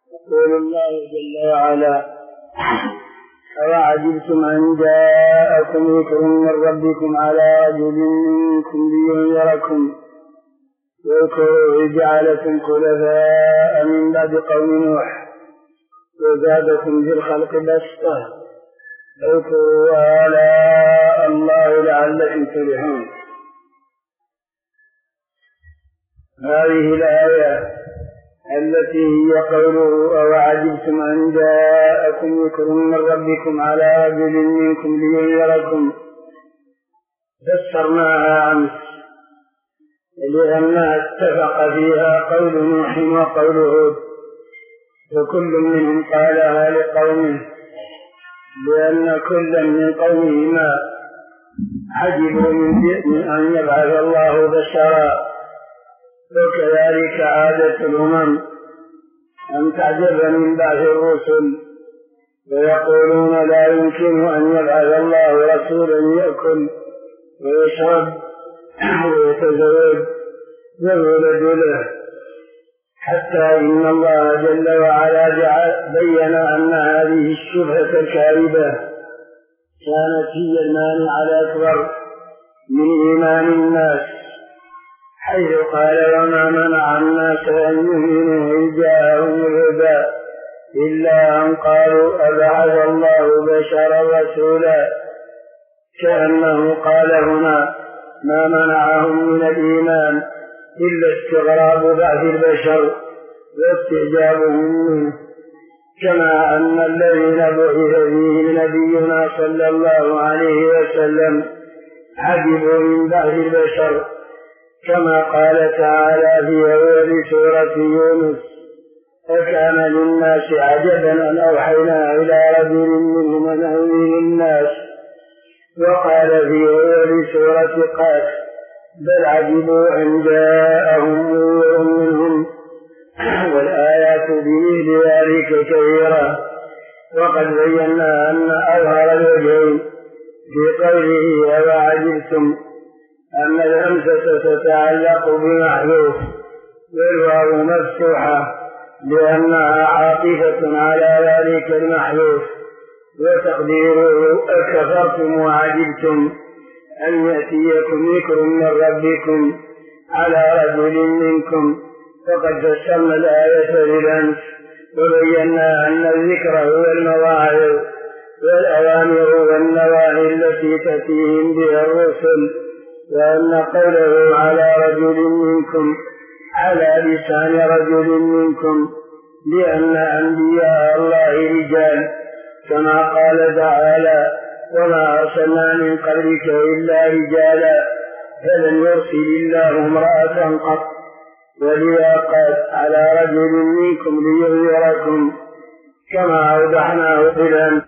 يقول الله جل وعلا: أوعجبتم أن جاءكم ذكر من ربكم على رجل منكم لينذركم واذكروا إذ جعلكم خلفاء من بعد قوم نوح وزادكم في الخلق بسطة اذكروا آلاء الله لعلكم تفلحون. هذه الآية التي هي قوله: أوعجبتم أن جاءكم ذكر من ربكم على رجل منكم لينذركم، فسرناها أمس لأنها اتفق فيها قول نوح وقول هود، وكل منهم قالها لقومه، لأن كل من قومهما عجبوا من أن يبعث الله بشرا. وكذلك عادة الأمم أن تعجب من بعث الرسل ويقولون لا يمكن أن يبعث الله رسولا يأكل ويشرب ويتزوج ويولد له، حتى إن الله جل وعلا بين أن هذه الشبهة الكاذبة كانت هي المانع الأكبر من إيمان الناس، حيث قال: وما منع الناس أن يؤمنوا إذ جاءهم الهدى إلا أن قالوا أبعث الله بشرا رسولا، كأنه قال هنا: ما منعهم من الإيمان إلا استغراب بعث البشر واستعجابهم منه، كما أن الذين بعث فيهم نبينا صلى الله عليه وسلم عجبوا من بعث البشر، كما قال تعالى في أول سورة يونس: وكان للناس عجبا أن أوحينا إلى رجل منهم أن أنذر الناس. وقال في أول سورة قاف: بل عجبوا أن جاءهم منذر منهم. والآيات بمثل ذلك كثيرة. وقد بينا أن أظهر الوجهين في قوله أوعجبتم أن الهمزة تتعلق بمحذوف والواو مفتوحة لأنها عاطفة على ذلك المحذوف، وتقديره أكفرتم وعجبتم أن يأتيكم ذكر من ربكم على رجل منكم. فقد فسرنا الآية بالأمس وبينا أن الذكر هو المواعظ والأوامر والنواهي التي تأتيهم بها الرسل، وأن قوله على رجل منكم على لسان رجل منكم لأن أنبياء الله رجال، كما قال تعالى: وما أرسلنا من قبلك إلا رجالا فلم يرسل الله امرأة قط. ولذا قال: على رجل منكم لينذركم، كما أوضحناه بالأمس.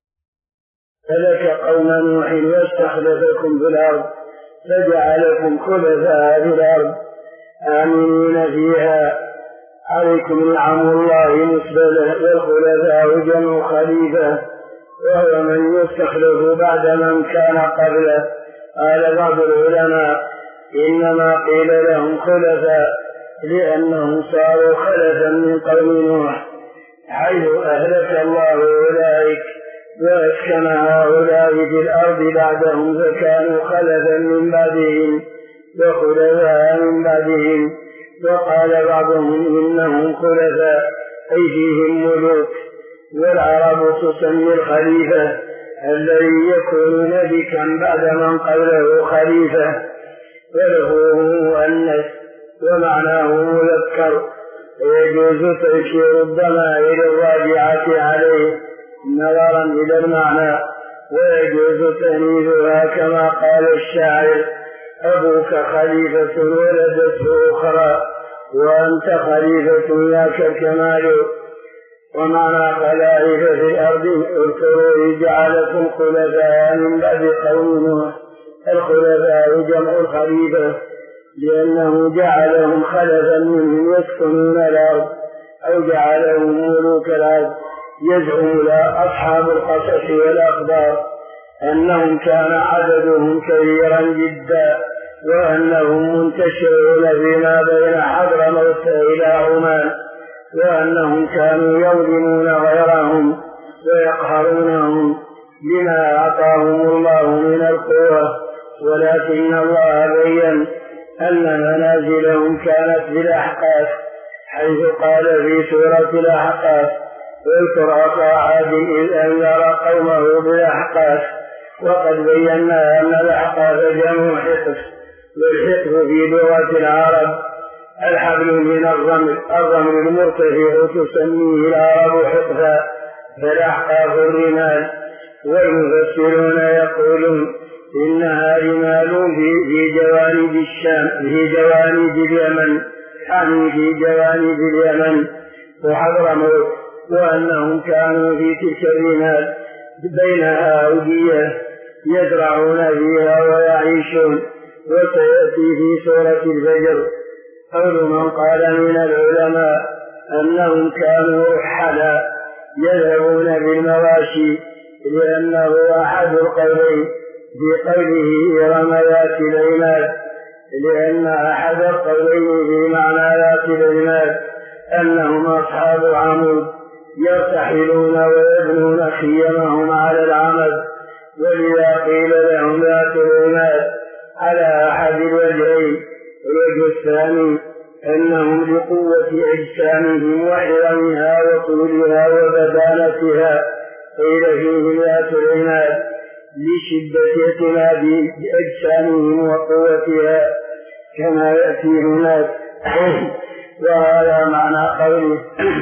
فلك قوم نوح واستخلفكم في الأرض فجعلكم خلفاء في الأرض آمنين فيها، عليكم نعم الله مسبلة، والخلفاء جمع خليفة وهو من يستخلف بعد من كان قبله. قال بعض العلماء: إنما قيل لهم خلفاء لأنهم صاروا خلفا من قوم نوح، حيث أهلك الله أولئك وأسكن هؤلاء في الأرض بعدهم، فكانوا خلفا من بعدهم وخلفاء من بعدهم. وقال بعضهم: إنهم خلفاء أي فيهم ملوك. والعرب تسمي الخليفة الذي يكون ملكا بعد من قبله خليفة، وله مؤنث ومعناه مذكر، ويجوز تأشير الضمائر الراجعة عليه نظرا إلى المعنى، ويجوز تأنيثها كما قال الشاعر: أبوك خليفة ولدته أخرى وأنت خليفة ذاك الكمال. ومعنى خلائف في الأرض اذكروا جعلكم خلفاء من بعد قوم نوح. الخلفاء جمع الخليفة لأنه جعلهم خلفا منهم يسكنون الأرض، أو جعلهم ملوك الأرض. يزعم أصحاب القصص والأخبار أنهم كان عددهم كبيرا جدا، وأنهم منتشرون فيما بين حضرموت إلى عمان، وأنهم كانوا يظلمون غيرهم ويقهرونهم بما أعطاهم الله من القوة، ولكن الله بين أن منازلهم كانت بالأحقاف، حيث قال في سورة الأحقاف: واذكر أخا عاد إذ أنذر قومه بالأحقاف. وقد بينا أن الأحقاف جمع حقف، والحقف في لغة العرب الحبل من الرمل المرتفع تسميه العرب حقفا، فالأحقاف الرمال. والمفسرون يقولون إنها رمال في جوانب الشام، في جوانب اليمن، يعني في جوانب اليمن وحضرموت، وأنهم كانوا في تلك الرمال بينها أودية يزرعون فيها ويعيشون. وسيأتي في سورة الفجر قول من قال من العلماء أنهم كانوا رحلا يذهبون بالمواشي، لأنه أحد القولين في قوله إرم ذات العماد، لأن أحد القولين في معنى ذات العماد أنهم أصحاب عمود يرتحلون ويبنون خيمهم على العمد، ولذا قيل لهم ذات العماد على أحد الوجهين. الوجه الثاني أنهم لقوة أجسامهم وعظمها وطولها وبدانتها قيل فيهم ذات العماد لشدة اعتمادهم بأجسامهم وقوتها كما يأتي هناك. وهذا معنى قوله: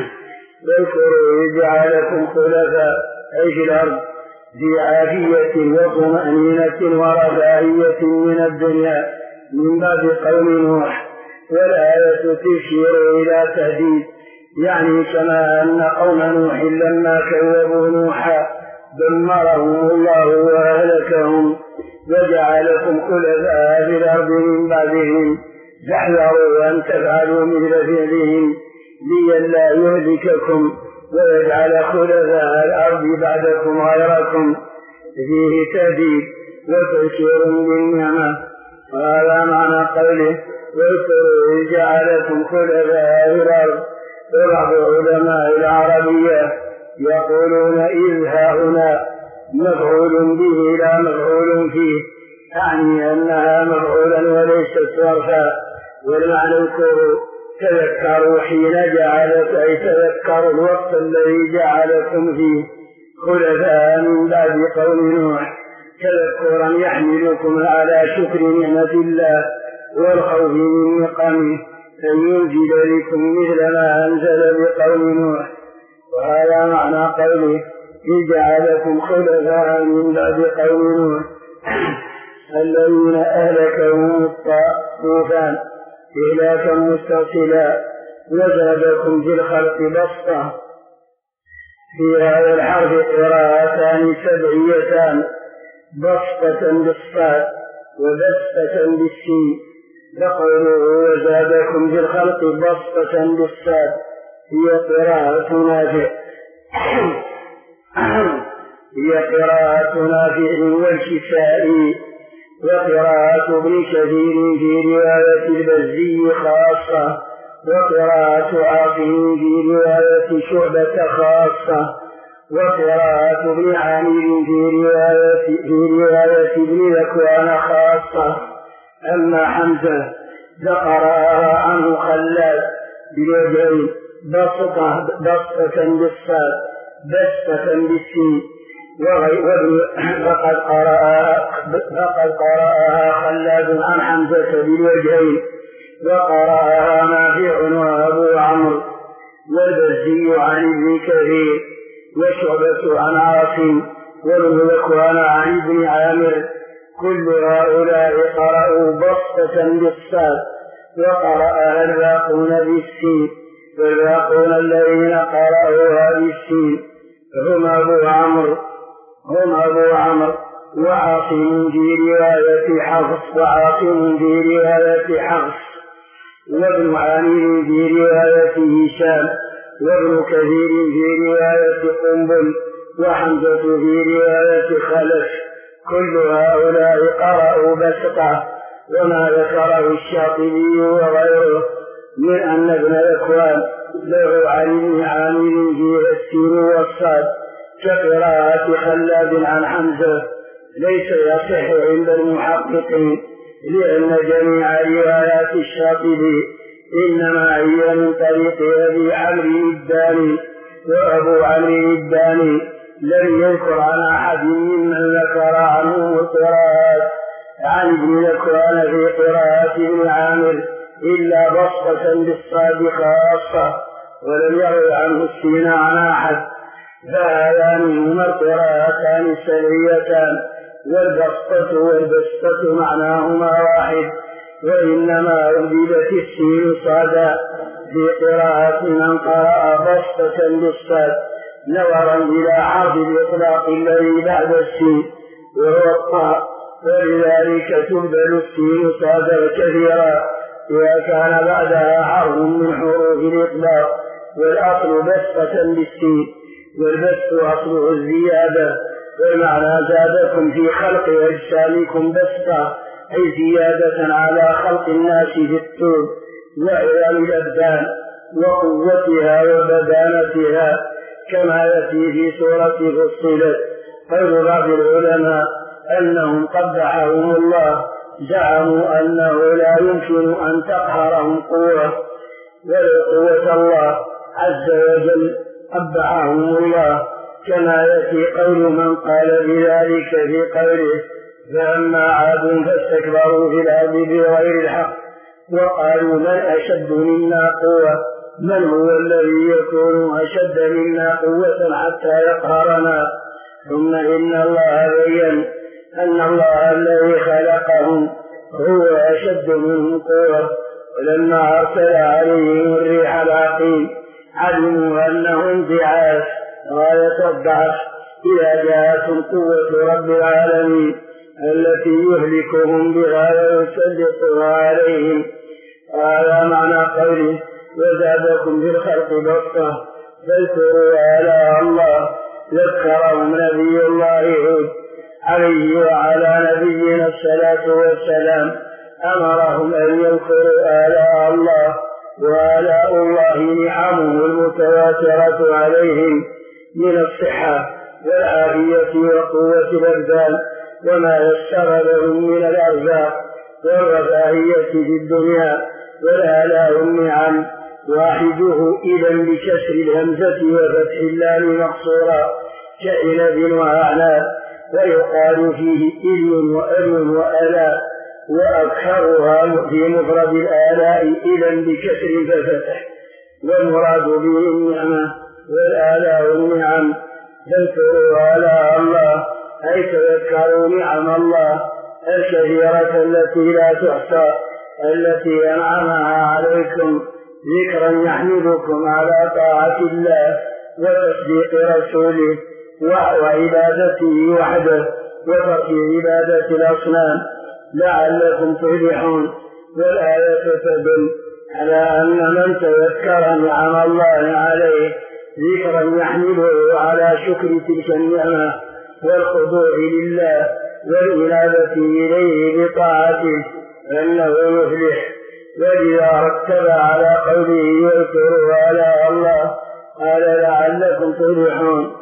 واذكروا إذ جعلكم خلفاء في الأرض في عافية وطمأنينة ورفاهية من الدنيا من بعد قوم نوح. والآية تشير إلى تهديد، يعني كما أن قوم نوح لما كذبوا نوحا دمرهم الله وأهلكهم وجعلكم خلفاء في الأرض من بعدهم، فاحذروا أن تفعلوا مثل فعلهم لئلا يهلككم ويجعل خلفاء الأرض بعدكم غيركم. فيه تهديد وتشير بالنعمة. وهذا معنى قوله: واذكروا إذ جعلكم خلفاء في الأرض. وبعض علماء العربية يقولون إذ هنا مفعول به لا مفعول فيه، يعني أنها مفعولا وليست صرفا. والمعنى الكور تذكروا حين جعلت، أي تذكروا الوقت الذي جعلكم فيه خلفاء من بعد قوم نوح، تذكرا يحملكم على شكر نعمة الله والخوف من نقمه أن ينزل لكم مثل ما أنزل بقوم نوح. وهذا معنى قوله: إذ جعلكم خلفاء من بعد قوم نوح الذين أهلكهم الطوفان إهلاكا مستصلا وزادكم في الخلق بسطة. في هذا الحرف قراءتان سبعيتان: بسطة بالصاد وبسطة بالسين. فقوله وزادكم في الخلق بسطة بالصاد هي قراءة نافع والكسائي، وقراءة ابن كثير في رواية البزي خاصة، وقراءة عاصم في رواية شعبة خاصة، وقراءة ابن عامر في رواية ابن ذكوان خاصة. أما حمزة فقرأها عنه خلاد بالوجهين: بسطة بالصاد بسطة بالسين. فقد قرأها خلاد عن حمزة بالوجهين، وقرأها نافع وأبو عمرو والبزي عن ابن كثير، وشعبة عن عاصم وابن ذكوان عن ابن عامر. كل هؤلاء قرأوا بسطة بالصاد، وقرأها الباقون بالسين، والباقون الذين قرأوها بالسين هم أبو عمرو وعاصم في رواية حفص، وابن عامر في رواية هشام، وابن كثير في رواية قنبل، وحمزة في رواية خلف. كل هؤلاء قرأوا بسطة. وما ذكره الشاطبي وغيره من أن ابن ذكوان له عن عامل فيها السين والصاد كقراءة خلاد عن حمزة ليس يصح عند المحققين، لأن جميع روايات الشاطبي إنما هي من طريق أبي عمرو الداني، وأبو عمرو الداني لم يذكر عن أحد ممن ذكر عنه قراءات عن ابن ذكوان في قراءة ابن عامر إلا بسطة بالصاد خاصة، ولم يروي عنه السين عن أحد، فهذان هما القراءتان السريتان، والبسطة والبسطة معناهما واحد، وإنما أبدلت السين صادا في قراءة من قرأ بسطة بالصاد نظرا إلى حرف الإطلاق الذي بعد السين وهو الطاء، ولذلك تبدل السين صادا كثيرا إذا كان بعدها حرف من حروف الإطلاق، والأصل بسطة بالسين، والبسط أصله الزيادة، والمعنى زادكم في خلق أجسامكم بسطة أي زيادة على خلق الناس في الطول وإعلام الأبدان وقوتها وبدانتها، كما يأتي في سورة فصلت. قول بعض العلماء أنهم قبحهم الله، زعموا أنه لا يمكن أن تقهرهم قوة ولا قوة الله عز وجل، قبحهم الله، كما يأتي قول من قال بذلك في قوله فأما عاد فاستكبروا في الأرض بغير الحق وقالوا من أشد منا قوة، من هو الذي يكون أشد منا قوة حتى يقهرنا؟ ثم إن الله بين أن الله الذي خلقهم هو أشد منهم قوة، ولما أرسل عليهم الريح العقيم علموا أنه انبعاث غاية الضعف إذا جاءتهم قوة رب العالمين التي يهلكهم بها ويسلطها عليهم. هذا معنى قوله وزادكم في الخلق بسطة فاذكروا آلاء الله. ذكرهم نبي الله هود عليه وعلى نبينا الصلاة والسلام، أمرهم أن يذكروا آلاء الله، وآلاء الله نعمه المتواترة عليهم من الصحة والعافية وقوة الأبدان وما يسر لهم من الأرزاق والرفاهية في الدنيا، والآلاء النعم واحده إذن بكسر الهمزة وفتح اللام مقصورا كإنب وأعناب، ويقال فيه إذن وأذن وألاء، وأكثرها في مفرد الآلاء إذن بكسر ففتح، والمراد به النعمة والآلاء النعم. تذكروا آلاء الله أي تذكروا نعم الله الكثيرة التي لا تحصى التي أنعمها عليكم، ذكرا يحملكم على طاعة الله وتصديق رسوله وعبادته وحده وترك عبادة الأصنام لعلكم تفلحون. والآية تدل على أن من تذكر نعم الله عليه ذكرا يحمله على شكر تلك النعمة والخضوع لله والإنابة إليه بطاعته فإنه يفلح. ولذا رتب على قوله واذكروا آلاء الله قال لعلكم تفلحون،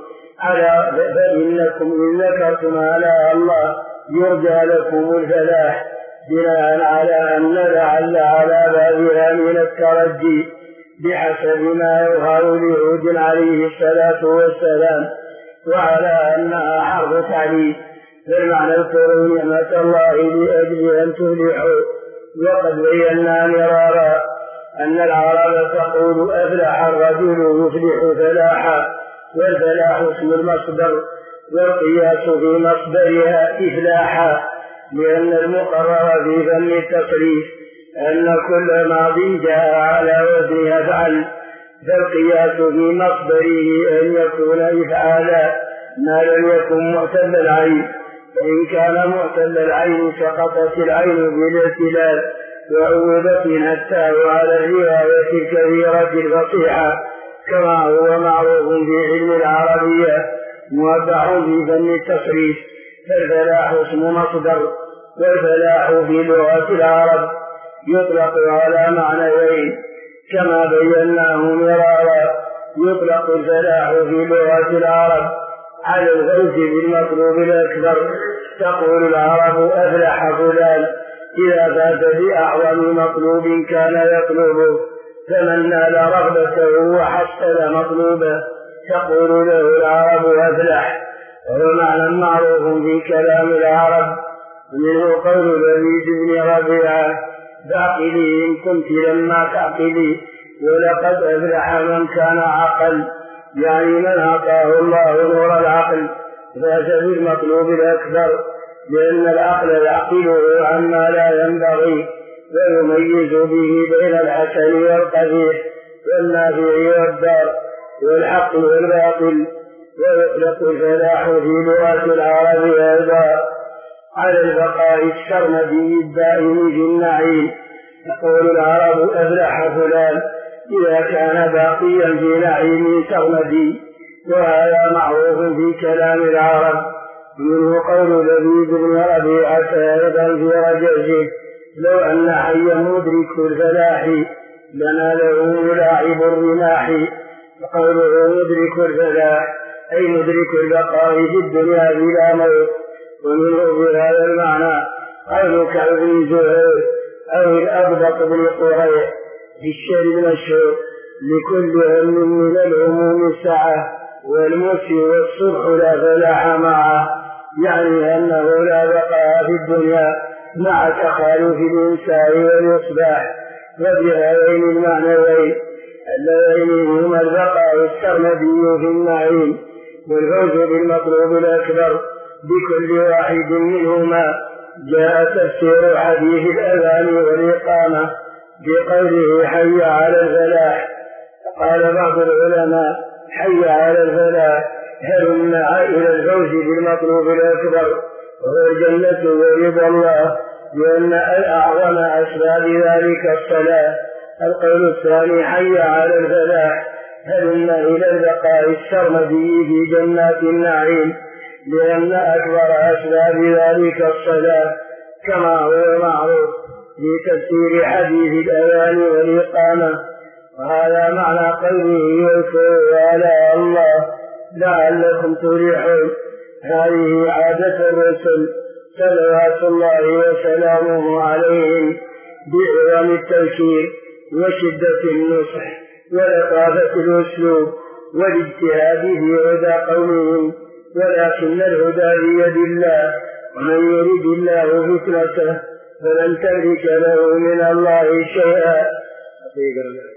فإنكم إن ذكرتم آلاء الله يرجى لكم الفلاح، بناء على أن لعل على بابها من الترجي بحسب ما يظهر لهود عليه الصلاة والسلام، وعلى أنها حرف تعليل، فالمعنى اذكروا نعمة الله لأجل أن تفلحوا. وقد بينا مرارا أن العرب تقول أفلح الرجل يفلح فلاحا، والفلاح اسم المصدر، والقياس في مصدرها إفلاحا، لأن المقرر في فن التصريف أن كل ماض جاء على وزن يفعل، فالقياس في مصدره أن يكون إفعالا ما لم يكن معتل العين، فإن كان معتل العين سقطت العين بالارتلال وعوضت منها التاء على الرواية الكثيرة الفصيحة، كما هو معروف في علم العربية موضح في فن التصريف. فالفلاح اسم مصدر، والفلاح في لغة العرب يطلق على معنيين، كما بيناه مرارا. يطلق الفلاح في لغة العرب على الفوز بالمطلوب الأكبر. تقول العرب أفلح فلان إذا فاز بأعظم مطلوب كان يطلبه، فمن نال رغبته وحصل مطلوبه تقول له العرب أفلح. وهو معنى معروف في كلام العرب. منه قول لبيد بن ربيعة: بعقلي إن كنت لما تعقلي، ولقد أفلح من كان عقل، يعني من أعطاه الله نور العقل فاز بالمطلوب الأكبر، لأن العقل يعقله عما لا ينبغي ويميز به بين الحسن والقبيح والنافع والضار والحق والباطل. ويطلق الفلاح في لغة العرب أيضا على البقاء السرمدي الدائم في النعيم. تقول العرب أفلح فلان إذا كان باقيا في نعيم سرمدي، وهذا معروف في كلام العرب. منه قول لبيد بن ربيعة أيضا في رجزه: لو أن حيا مدرك الفلاح لناله ملاعب الرماح. وقوله مدرك الفلاح أي مدرك البقاء في الدنيا بلا موت. ومنه بهذا المعنى قول كعب بن زهير أو الأبدق بن قريع في الشر من الشر: لكل هم من الهموم سعة، والموت والصبح لا فلاح معه، يعني أنه لا بقاء في الدنيا مع تخالف الإنسان والإصباح. وبهذين المعنيين اللذين هما البقاء السرمدي في النعيم والفوز بالمطلوب الأكبر بكل واحد منهما جاء تفسير حديث الأذان والإقامة بقوله حي على الفلاح. قال بعض العلماء: حي على الفلاح هل مع إلى الفوز بالمطلوب الأكبر وهو الجنة ورضا الله، لأن أعظم أسباب ذلك الصلاة. القول الثاني: حي على الفلاح هل إلى البقاء السرمدي في جنات النعيم، لأن أكبر أسباب ذلك الصلاة، كما هو معروف في تفسير حديث الأذان والإقامة. وهذا معنى قوله: واذكروا آلاء الله لعلكم تفلحون. هذه عادة الرسل صلوات الله وسلامه عليهم بعظم التذكير وشدة النصح ولطافة الأسلوب والاجتهاد في هدى قومهم، ولكن الهدى بيد الله، ومن يرد الله فتنته فلن تملك له من الله شيئا.